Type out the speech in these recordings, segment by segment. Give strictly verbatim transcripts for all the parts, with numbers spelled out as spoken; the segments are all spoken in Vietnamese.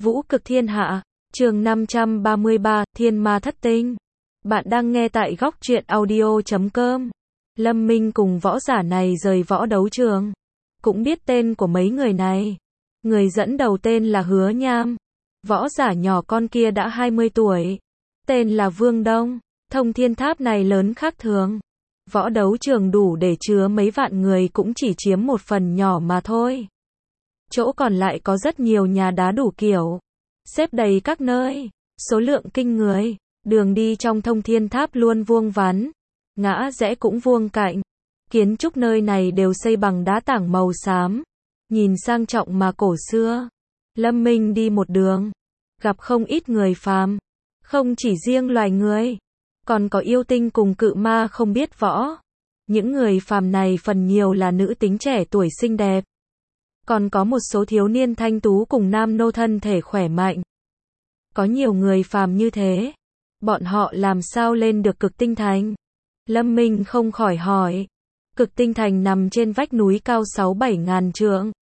Vũ cực thiên hạ, chương năm trăm ba mươi ba, Thiên ma thất tinh. Bạn đang nghe tại góc truyện audio chấm com. Lâm Minh cùng võ giả này rời võ đấu trường. Cũng biết tên của mấy người này. Người dẫn đầu tên là Hứa Nham. Võ giả nhỏ con kia đã hai mươi tuổi. Tên là Vương Đông. Thông thiên tháp này lớn khác thường. Võ đấu trường đủ để chứa mấy vạn người cũng chỉ chiếm một phần nhỏ mà thôi. Chỗ còn lại có rất nhiều nhà đá đủ kiểu, xếp đầy các nơi, số lượng kinh người. Đường đi trong thông thiên tháp luôn vuông vắn, ngã rẽ cũng vuông cạnh. Kiến trúc nơi này đều xây bằng đá tảng màu xám, nhìn sang trọng mà cổ xưa. Lâm Minh đi một đường, gặp không ít người phàm, không chỉ riêng loài người, còn có yêu tinh cùng cự ma không biết võ. Những người phàm này phần nhiều là nữ tính trẻ tuổi xinh đẹp. Còn có một số thiếu niên thanh tú cùng nam nô thân thể khỏe mạnh. Có nhiều người phàm như thế, bọn họ làm sao lên được cực tinh thành? Lâm Minh không khỏi hỏi. Cực tinh thành nằm trên vách núi cao sáu bảy ngàn trượng.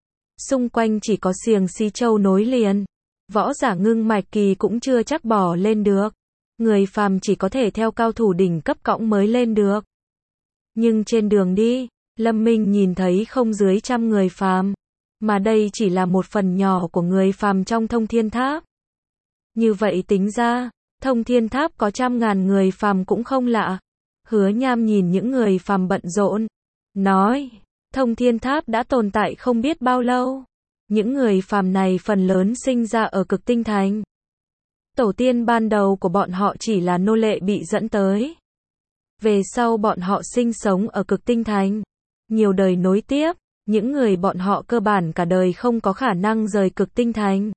Xung quanh chỉ có xiềng xi châu nối liền. Võ giả ngưng mạch kỳ cũng chưa chắc bỏ lên được. Người phàm chỉ có thể theo cao thủ đỉnh cấp cõng mới lên được. Nhưng trên đường đi, Lâm Minh nhìn thấy không dưới trăm người phàm, mà đây chỉ là một phần nhỏ của người phàm trong thông thiên tháp. Như vậy tính ra, thông thiên tháp có trăm ngàn người phàm cũng không lạ. Hứa Nham nhìn những người phàm bận rộn, nói, thông thiên tháp đã tồn tại không biết bao lâu. Những người phàm này phần lớn sinh ra ở cực tinh thành. Tổ tiên ban đầu của bọn họ chỉ là nô lệ bị dẫn tới. Về sau bọn họ sinh sống ở cực tinh thành. Nhiều đời nối tiếp, những người bọn họ cơ bản cả đời không có khả năng rời cực tinh thành.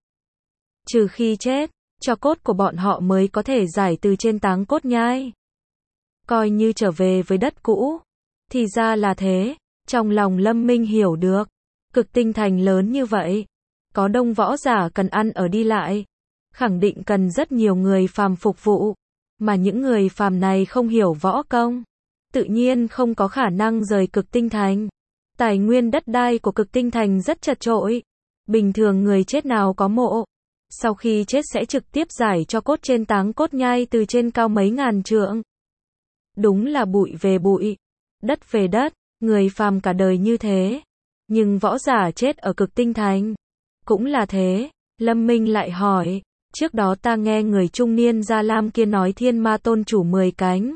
Trừ khi chết, tro cốt của bọn họ mới có thể giải từ trên táng cốt nhai. Coi như trở về với đất cũ. Thì ra là thế, trong lòng Lâm Minh hiểu được. Cực tinh thành lớn như vậy, có đông võ giả cần ăn ở đi lại. Khẳng định cần rất nhiều người phàm phục vụ. Mà những người phàm này không hiểu võ công, tự nhiên không có khả năng rời cực tinh thành. Tài nguyên đất đai của cực tinh thành rất chật chội. Bình thường người chết nào có mộ, sau khi chết sẽ trực tiếp giải cho cốt trên táng cốt nhai từ trên cao mấy ngàn trượng. Đúng là bụi về bụi, đất về đất, người phàm cả đời như thế. Nhưng võ giả chết ở cực tinh thành cũng là thế. Lâm Minh lại hỏi, trước đó ta nghe người trung niên Gia Lam kia nói thiên ma tôn chủ mười cánh.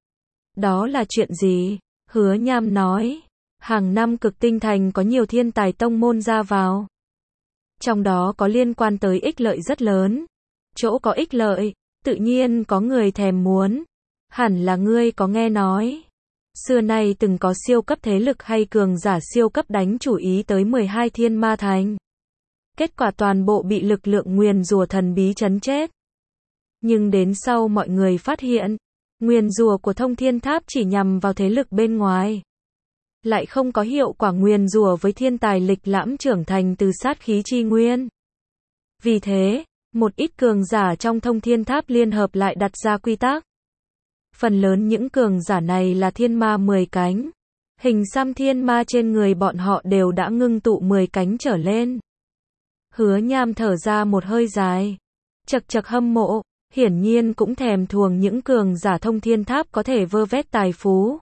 Đó là chuyện gì? Hứa Nham nói, hàng năm cực tinh thành có nhiều thiên tài tông môn ra vào. Trong đó có liên quan tới ích lợi rất lớn. Chỗ có ích lợi, tự nhiên có người thèm muốn. Hẳn là ngươi có nghe nói. Xưa nay từng có siêu cấp thế lực hay cường giả siêu cấp đánh chủ ý tới mười hai thiên ma thành. Kết quả toàn bộ bị lực lượng nguyền rủa thần bí trấn chết. Nhưng đến sau mọi người phát hiện, nguyền rủa của thông thiên tháp chỉ nhằm vào thế lực bên ngoài. Lại không có hiệu quả nguyền rủa với thiên tài lịch lãm trưởng thành từ sát khí chi nguyên. Vì thế, một ít cường giả trong thông thiên tháp liên hợp lại đặt ra quy tắc. Phần lớn những cường giả này là thiên ma mười cánh. Hình xăm thiên ma trên người bọn họ đều đã ngưng tụ mười cánh trở lên. Hứa Nham thở ra một hơi dài. Chật chật hâm mộ, hiển nhiên cũng thèm thuồng những cường giả thông thiên tháp có thể vơ vét tài phú.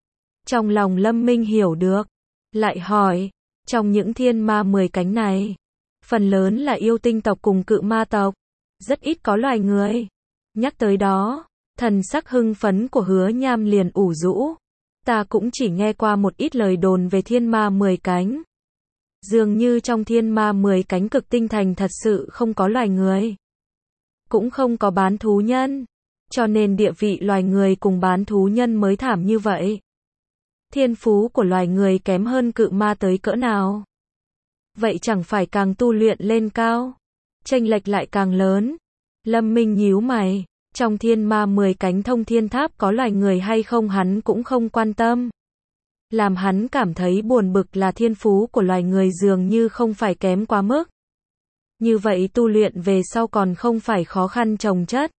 Trong lòng Lâm Minh hiểu được, lại hỏi, trong những thiên ma mười cánh này, phần lớn là yêu tinh tộc cùng cự ma tộc, rất ít có loài người. Nhắc tới đó, thần sắc hưng phấn của Hứa Nham liền ủ rũ. Ta cũng chỉ nghe qua một ít lời đồn về thiên ma mười cánh. Dường như trong thiên ma mười cánh cực tinh thành thật sự không có loài người. Cũng không có bán thú nhân. Cho nên địa vị loài người cùng bán thú nhân mới thảm như vậy. Thiên phú của loài người kém hơn cự ma tới cỡ nào? Vậy chẳng phải càng tu luyện lên cao, chênh lệch lại càng lớn. Lâm Minh nhíu mày, trong thiên ma mười cánh thông thiên tháp có loài người hay không hắn cũng không quan tâm. Làm hắn cảm thấy buồn bực là thiên phú của loài người dường như không phải kém quá mức. Như vậy tu luyện về sau còn không phải khó khăn chồng chất.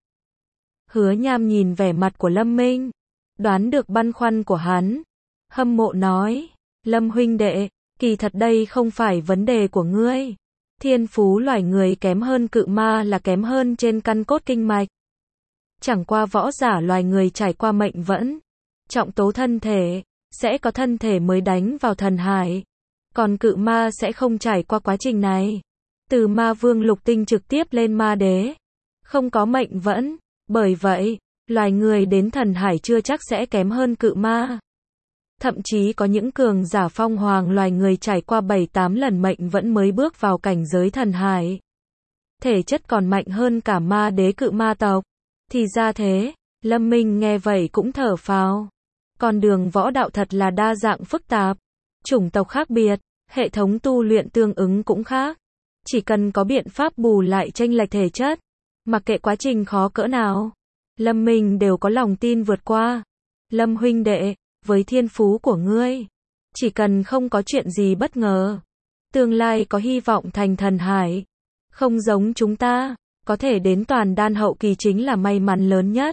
Hứa Nham nhìn vẻ mặt của Lâm Minh, đoán được băn khoăn của hắn. Hâm mộ nói, Lâm huynh đệ, kỳ thật đây không phải vấn đề của ngươi. Thiên phú loài người kém hơn cự ma là kém hơn trên căn cốt kinh mạch. Chẳng qua võ giả loài người trải qua mệnh vẫn, trọng tố thân thể, sẽ có thân thể mới đánh vào thần hải. Còn cự ma sẽ không trải qua quá trình này. Từ ma vương lục tinh trực tiếp lên ma đế. Không có mệnh vẫn. Bởi vậy, loài người đến thần hải chưa chắc sẽ kém hơn cự ma. Thậm chí có những cường giả phong hoàng loài người trải qua bảy tám lần mệnh vẫn mới bước vào cảnh giới thần hải. Thể chất còn mạnh hơn cả ma đế cự ma tộc. Thì ra thế, Lâm Minh nghe vậy cũng thở phào. Con đường võ đạo thật là đa dạng phức tạp. Chủng tộc khác biệt, hệ thống tu luyện tương ứng cũng khác. Chỉ cần có biện pháp bù lại chênh lệch thể chất, mặc kệ quá trình khó cỡ nào, Lâm Minh đều có lòng tin vượt qua. Lâm huynh đệ, với thiên phú của ngươi, chỉ cần không có chuyện gì bất ngờ, tương lai có hy vọng thành thần hải. Không giống chúng ta, có thể đến toàn đan hậu kỳ chính là may mắn lớn nhất.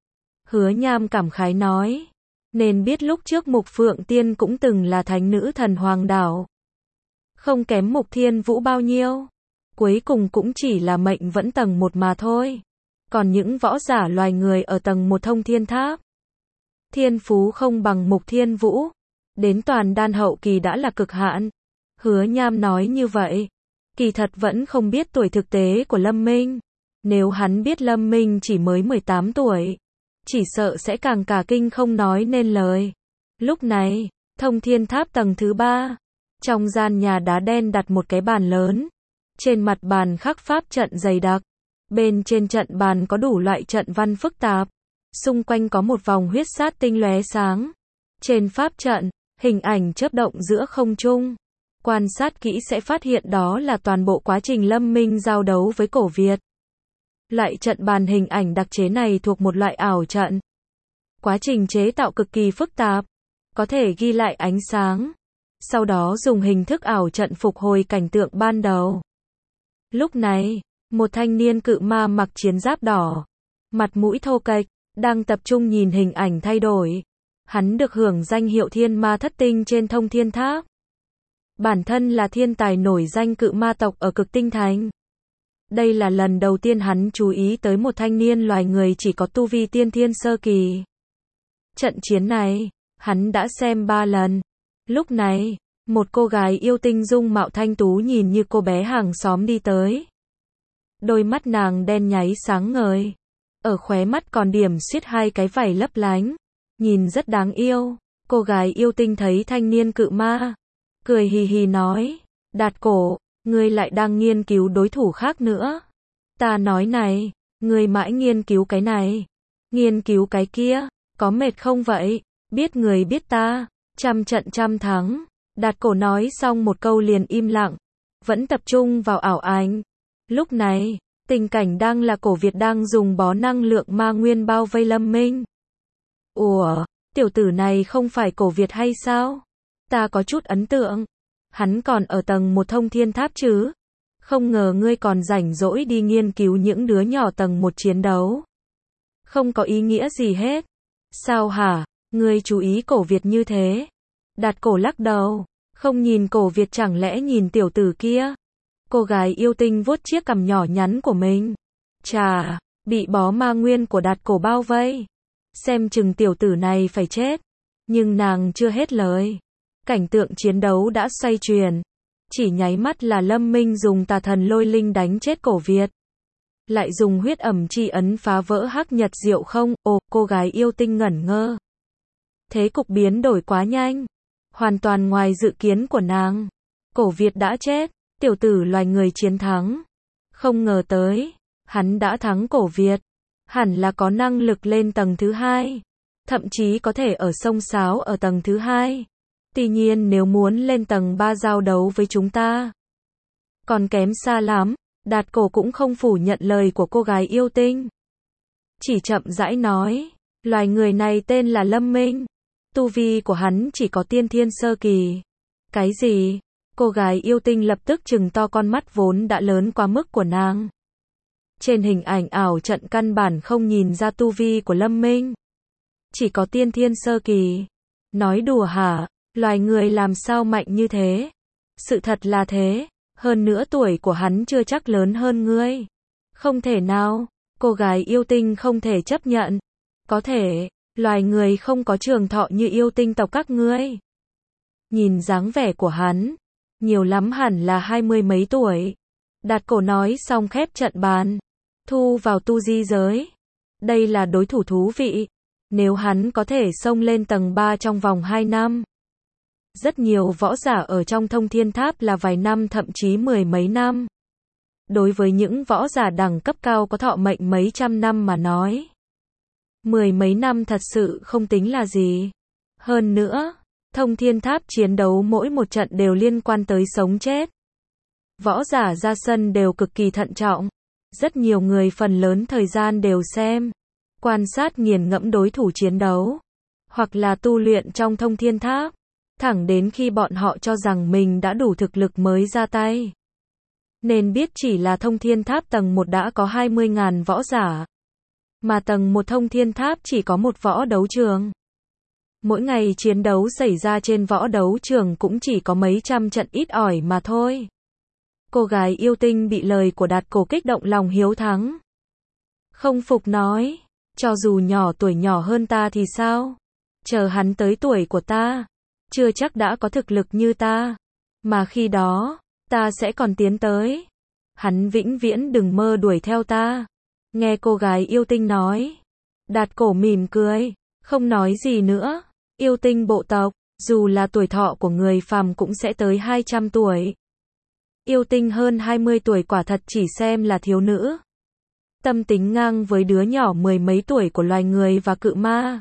Hứa Nham cảm khái nói, nên biết lúc trước Mục Phượng Tiên cũng từng là thánh nữ thần hoàng đảo. Không kém Mục Thiên Vũ bao nhiêu. Cuối cùng cũng chỉ là mệnh vẫn tầng một mà thôi. Còn những võ giả loài người ở tầng một thông thiên tháp, thiên phú không bằng Mục Thiên Vũ. Đến toàn đan hậu kỳ đã là cực hạn. Hứa Nham nói như vậy. Kỳ thật vẫn không biết tuổi thực tế của Lâm Minh. Nếu hắn biết Lâm Minh chỉ mới mười tám tuổi, chỉ sợ sẽ càng cả kinh không nói nên lời. Lúc này, thông thiên tháp tầng thứ ba. Trong gian nhà đá đen đặt một cái bàn lớn. Trên mặt bàn khắc pháp trận dày đặc. Bên trên trận bàn có đủ loại trận văn phức tạp. Xung quanh có một vòng huyết sát tinh lóe sáng. Trên pháp trận, hình ảnh chớp động giữa không trung. Quan sát kỹ sẽ phát hiện đó là toàn bộ quá trình Lâm Minh giao đấu với cổ Việt. Loại trận bàn hình ảnh đặc chế này thuộc một loại ảo trận. Quá trình chế tạo cực kỳ phức tạp, có thể ghi lại ánh sáng, sau đó dùng hình thức ảo trận phục hồi cảnh tượng ban đầu. Lúc này, một thanh niên cự ma mặc chiến giáp đỏ, mặt mũi thô kệch, đang tập trung nhìn hình ảnh thay đổi. Hắn được hưởng danh hiệu thiên ma thất tinh trên thông thiên tháp. Bản thân là thiên tài nổi danh cự ma tộc ở Cực Tinh Thành. Đây là lần đầu tiên hắn chú ý tới một thanh niên loài người chỉ có tu vi tiên thiên sơ kỳ. Trận chiến này, hắn đã xem ba lần. Lúc này, một cô gái yêu tinh dung mạo thanh tú nhìn như cô bé hàng xóm đi tới. Đôi mắt nàng đen nháy sáng ngời. Ở khóe mắt còn điểm xuyết hai cái vảy lấp lánh. Nhìn rất đáng yêu. Cô gái yêu tinh thấy thanh niên cự ma, cười hì hì nói, Đạt Cổ, ngươi lại đang nghiên cứu đối thủ khác nữa. Ta nói này, ngươi mãi nghiên cứu cái này, nghiên cứu cái kia, có mệt không vậy? Biết người biết ta, trăm trận trăm thắng. Đạt Cổ nói xong một câu liền im lặng, vẫn tập trung vào ảo ảnh. Lúc này, tình cảnh đang là cổ Việt đang dùng bó năng lượng ma nguyên bao vây Lâm Minh. Ủa, tiểu tử này không phải cổ Việt hay sao? Ta có chút ấn tượng. Hắn còn ở tầng một thông thiên tháp chứ? Không ngờ ngươi còn rảnh rỗi đi nghiên cứu những đứa nhỏ tầng một chiến đấu. Không có ý nghĩa gì hết. Sao hả? Ngươi chú ý cổ Việt như thế? Đạt Cổ lắc đầu. Không nhìn cổ Việt chẳng lẽ nhìn tiểu tử kia? Cô gái yêu tinh vuốt chiếc cằm nhỏ nhắn của mình. Chà, bị bó ma nguyên của Đạt Cổ bao vây. Xem chừng tiểu tử này phải chết. Nhưng nàng chưa hết lời. Cảnh tượng chiến đấu đã xoay chuyển. Chỉ nháy mắt là Lâm Minh dùng tà thần lôi linh đánh chết cổ Việt. Lại dùng huyết ẩm chi ấn phá vỡ hắc nhật diệu không. Ồ, cô gái yêu tinh ngẩn ngơ. Thế cục biến đổi quá nhanh. Hoàn toàn ngoài dự kiến của nàng. Cổ Việt đã chết. Tiểu tử loài người chiến thắng. Không ngờ tới. Hắn đã thắng cổ Việt. Hẳn là có năng lực lên tầng thứ hai. Thậm chí có thể ở sông sáo ở tầng thứ hai. Tuy nhiên nếu muốn lên tầng ba giao đấu với chúng ta, còn kém xa lắm. Đạt Cổ cũng không phủ nhận lời của cô gái yêu tinh. Chỉ chậm rãi nói, loài người này tên là Lâm Minh. Tu vi của hắn chỉ có tiên thiên sơ kỳ. Cái gì? Cô gái yêu tinh lập tức trừng to con mắt vốn đã lớn quá mức của nàng. Trên hình ảnh ảo trận căn bản không nhìn ra tu vi của Lâm Minh. Chỉ có tiên thiên sơ kỳ. Nói đùa hả? Loài người làm sao mạnh như thế? Sự thật là thế. Hơn nữa tuổi của hắn chưa chắc lớn hơn ngươi. Không thể nào, cô gái yêu tinh không thể chấp nhận. Có thể, loài người không có trường thọ như yêu tinh tộc các ngươi. Nhìn dáng vẻ của hắn, nhiều lắm hẳn là hai mươi mấy tuổi. Đạt Cổ nói xong khép trận bàn, thu vào tu di giới. Đây là đối thủ thú vị. Nếu hắn có thể xông lên tầng ba trong vòng hai năm. Rất nhiều võ giả ở trong Thông Thiên Tháp là vài năm thậm chí mười mấy năm. Đối với những võ giả đẳng cấp cao có thọ mệnh mấy trăm năm mà nói, mười mấy năm thật sự không tính là gì. Hơn nữa, Thông Thiên Tháp chiến đấu mỗi một trận đều liên quan tới sống chết. Võ giả ra sân đều cực kỳ thận trọng. Rất nhiều người phần lớn thời gian đều xem, quan sát nghiền ngẫm đối thủ chiến đấu, hoặc là tu luyện trong Thông Thiên Tháp, thẳng đến khi bọn họ cho rằng mình đã đủ thực lực mới ra tay. Nên biết chỉ là Thông Thiên Tháp tầng một đã có hai mươi nghìn võ giả, mà tầng một Thông Thiên Tháp chỉ có một võ đấu trường. Mỗi ngày chiến đấu xảy ra trên võ đấu trường cũng chỉ có mấy trăm trận ít ỏi mà thôi. Cô gái yêu tinh bị lời của Đạt Cổ kích động lòng hiếu thắng. Không phục nói, cho dù nhỏ tuổi nhỏ hơn ta thì sao? Chờ hắn tới tuổi của ta, chưa chắc đã có thực lực như ta. Mà khi đó, ta sẽ còn tiến tới. Hắn vĩnh viễn đừng mơ đuổi theo ta. Nghe cô gái yêu tinh nói, Đạt Cổ mỉm cười, không nói gì nữa. Yêu tinh bộ tộc, dù là tuổi thọ của người phàm cũng sẽ tới hai trăm tuổi. Yêu tinh hơn hai mươi tuổi quả thật chỉ xem là thiếu nữ. Tâm tính ngang với đứa nhỏ mười mấy tuổi của loài người và cự ma.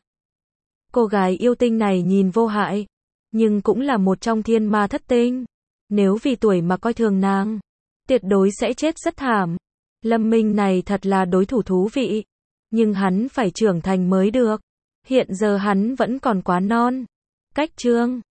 Cô gái yêu tinh này nhìn vô hại, nhưng cũng là một trong thiên ma thất tinh. Nếu vì tuổi mà coi thường nàng, tuyệt đối sẽ chết rất thảm. Lâm Minh này thật là đối thủ thú vị, nhưng hắn phải trưởng thành mới được. Hiện giờ hắn vẫn còn quá non. Cách chương